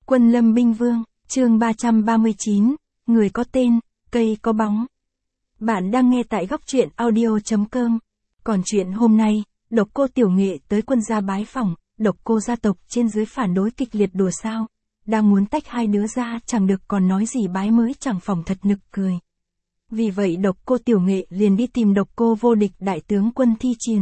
Quân Lâm Binh Vương, chương 339, người có tên, cây có bóng. Bạn đang nghe tại góc truyện audio.com. Còn chuyện hôm nay, Độc Cô Tiểu Nghệ tới quân gia bái phỏng, Độc Cô gia tộc trên dưới phản đối kịch liệt đùa sao. Đang muốn tách hai đứa ra chẳng được còn nói gì bái mới chẳng phỏng thật nực cười. Vì vậy Độc Cô Tiểu Nghệ liền đi tìm Độc Cô vô địch đại tướng quân thi triển.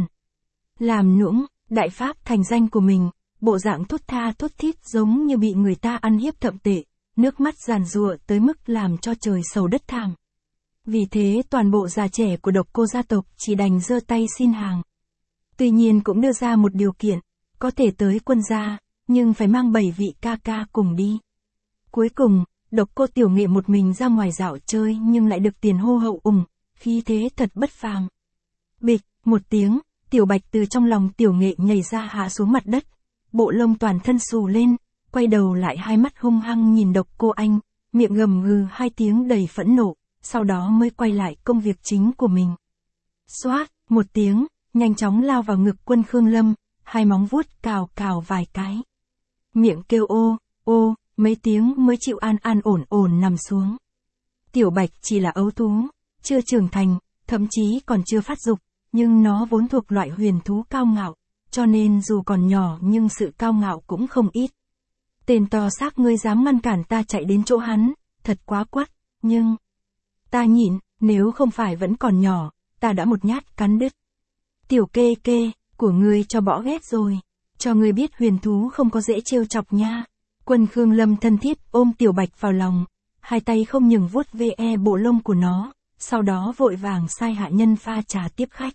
Làm nũng, đại pháp thành danh của mình, bộ dạng thút tha thút thít giống như bị người ta ăn hiếp thậm tệ, nước mắt giàn giụa tới mức làm cho trời sầu đất thảm. Vì thế toàn bộ già trẻ của Độc Cô gia tộc chỉ đành giơ tay xin hàng. Tuy nhiên cũng đưa ra một điều kiện, có thể tới quân gia, nhưng phải mang 7 vị ca ca cùng đi. Cuối cùng, Độc Cô Tiểu Nghệ một mình ra ngoài dạo chơi nhưng lại được tiền hô hậu ủng, khí thế thật bất phàm. Bịch, một tiếng, Tiểu Bạch từ trong lòng Tiểu Nghệ nhảy ra hạ xuống mặt đất, bộ lông toàn thân xù lên, quay đầu lại hai mắt hung hăng nhìn Độc Cô Anh, miệng gầm gừ hai tiếng đầy phẫn nộ, sau đó mới quay lại công việc chính của mình. Xoát, một tiếng, nhanh chóng lao vào ngực Quân Khương Lâm, hai móng vuốt cào cào vài cái. Miệng kêu ô, ô, mấy tiếng mới chịu an an ổn ổn nằm xuống. Tiểu Bạch chỉ là ấu thú, chưa trưởng thành, thậm chí còn chưa phát dục, nhưng nó vốn thuộc loại huyền thú cao ngạo, cho nên dù còn nhỏ nhưng sự cao ngạo cũng không ít. Tên to xác ngươi dám ngăn cản ta chạy đến chỗ hắn, thật quá quắt, nhưng... Ta nhịn, nếu không phải vẫn còn nhỏ, ta đã một nhát cắn đứt. Tiểu kê kê, của ngươi cho bỏ ghét rồi, cho ngươi biết huyền thú không có dễ trêu chọc nha. Quân Khương Lâm thân thiết ôm Tiểu Bạch vào lòng, hai tay không ngừng vuốt ve bộ lông của nó, sau đó vội vàng sai hạ nhân pha trà tiếp khách.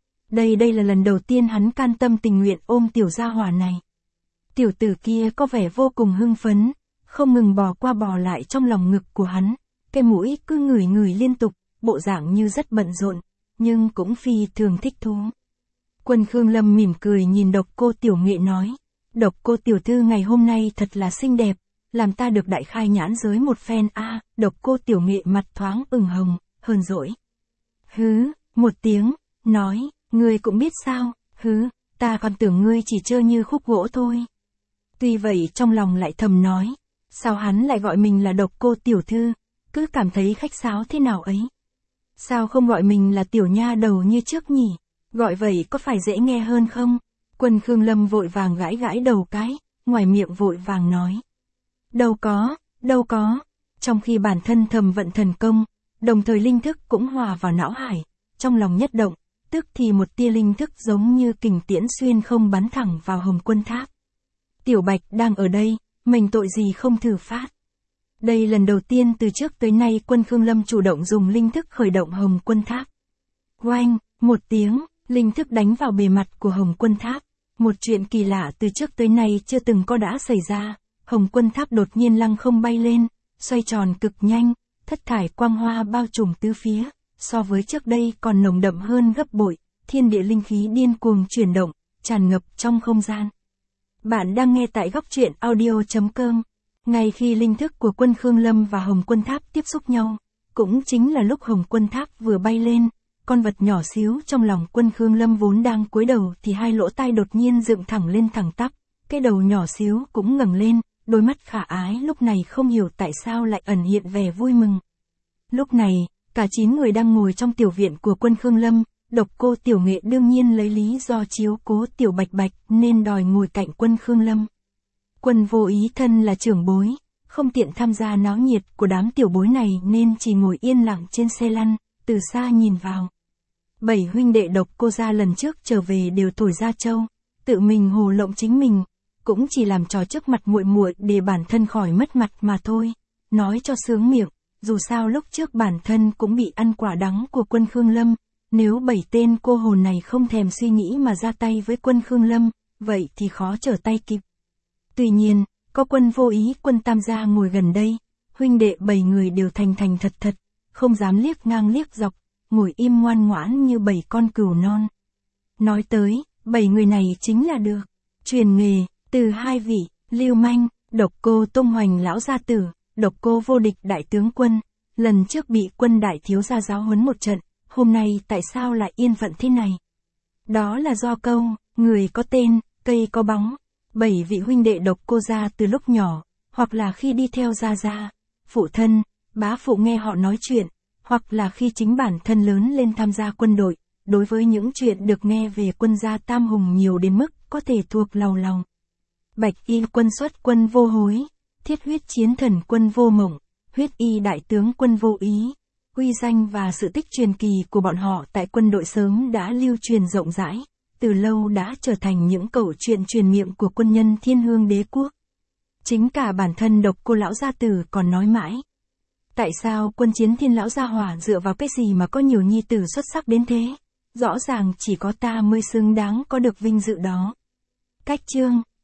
Đây là lần đầu tiên hắn can tâm tình nguyện ôm tiểu gia hỏa này. Tiểu tử kia có vẻ vô cùng hưng phấn, không ngừng bò qua bò lại trong lòng ngực của hắn, cái mũi cứ ngửi ngửi liên tục, bộ dạng như rất bận rộn, nhưng cũng phi thường thích thú. Quân Khương Lâm mỉm cười nhìn Độc Cô Tiểu Nghệ nói, Độc Cô tiểu thư ngày hôm nay thật là xinh đẹp, làm ta được đại khai nhãn giới một phen a. Độc Cô Tiểu Nghệ mặt thoáng ửng hồng, hờn dỗi. Hứ, một tiếng, nói, ngươi cũng biết sao, hứ, ta còn tưởng ngươi chỉ chơi như khúc gỗ thôi. Tuy vậy trong lòng lại thầm nói, sao hắn lại gọi mình là Độc Cô tiểu thư, cứ cảm thấy khách sáo thế nào ấy. Sao không gọi mình là tiểu nha đầu như trước nhỉ, gọi vậy có phải dễ nghe hơn không? Quân Khương Lâm vội vàng gãi gãi đầu cái, ngoài miệng vội vàng nói. Đâu có, trong khi bản thân thầm vận thần công, đồng thời linh thức cũng hòa vào não hải, trong lòng nhất động, tức thì một tia linh thức giống như kình tiễn xuyên không bắn thẳng vào Hồng Quân Tháp. Tiểu Bạch đang ở đây, mình tội gì không thử phát. Đây lần đầu tiên từ trước tới nay Quân Khương Lâm chủ động dùng linh thức khởi động Hồng Quân Tháp. Oanh, một tiếng, linh thức đánh vào bề mặt của Hồng Quân Tháp. Một chuyện kỳ lạ từ trước tới nay chưa từng có đã xảy ra, Hồng Quân Tháp đột nhiên lăng không bay lên, xoay tròn cực nhanh, thất thải quang hoa bao trùm tứ phía, so với trước đây còn nồng đậm hơn gấp bội, thiên địa linh khí điên cuồng chuyển động, tràn ngập trong không gian. Bạn đang nghe tại góc truyện audio.com. Ngay khi linh thức của Quân Khương Lâm và Hồng Quân Tháp tiếp xúc nhau, cũng chính là lúc Hồng Quân Tháp vừa bay lên, con vật nhỏ xíu trong lòng Quân Khương Lâm vốn đang cúi đầu thì hai lỗ tai đột nhiên dựng thẳng lên thẳng tắp, cái đầu nhỏ xíu cũng ngẩng lên, đôi mắt khả ái lúc này không hiểu tại sao lại ẩn hiện vẻ vui mừng. Lúc này, cả 9 người đang ngồi trong tiểu viện của Quân Khương Lâm, Độc Cô Tiểu Nghệ đương nhiên lấy lý do chiếu cố Tiểu Bạch Bạch nên đòi ngồi cạnh Quân Khương Lâm. Quân vô ý thân là trưởng bối, không tiện tham gia náo nhiệt của đám tiểu bối này nên chỉ ngồi yên lặng trên xe lăn, từ xa nhìn vào. 7 huynh đệ Độc Cô gia lần trước trở về đều thổi ra trâu, tự mình hồ lộng chính mình, cũng chỉ làm trò trước mặt muội muội để bản thân khỏi mất mặt mà thôi, nói cho sướng miệng, dù sao lúc trước bản thân cũng bị ăn quả đắng của Quân Khương Lâm, nếu 7 tên cô hồn này không thèm suy nghĩ mà ra tay với Quân Khương Lâm, vậy thì khó trở tay kịp. Tuy nhiên, có Quân vô ý Quân tam gia ngồi gần đây, huynh đệ 7 người đều thành thành thật thật, không dám liếc ngang liếc dọc, ngồi im ngoan ngoãn như 7 con cừu non. Nói tới, 7 người này chính là được truyền nghề từ 2 vị, Lưu Manh, Độc Cô Tung Hoành lão gia tử, Độc Cô vô địch đại tướng quân, lần trước bị Quân đại thiếu gia giáo huấn một trận, hôm nay tại sao lại yên phận thế này? Đó là do câu, người có tên, cây có bóng. 7 vị huynh đệ Độc Cô gia từ lúc nhỏ, hoặc là khi đi theo gia gia, phụ thân, bá phụ nghe họ nói chuyện, hoặc là khi chính bản thân lớn lên tham gia quân đội, đối với những chuyện được nghe về quân gia tam hùng nhiều đến mức có thể thuộc lầu lòng. Bạch y quân xuất quân vô hối, thiết huyết chiến thần quân vô mộng, huyết y đại tướng quân vô ý. Uy danh và sự tích truyền kỳ của bọn họ tại quân đội sớm đã lưu truyền rộng rãi, từ lâu đã trở thành những câu chuyện truyền miệng của quân nhân Thiên Hương Đế quốc. Chính cả bản thân Độc Cô lão gia tử còn nói mãi. Tại sao quân chiến Thiên lão gia hỏa dựa vào cái gì mà có nhiều nhi tử xuất sắc đến thế? Rõ ràng chỉ có ta mới xứng đáng có được vinh dự đó. Cách chương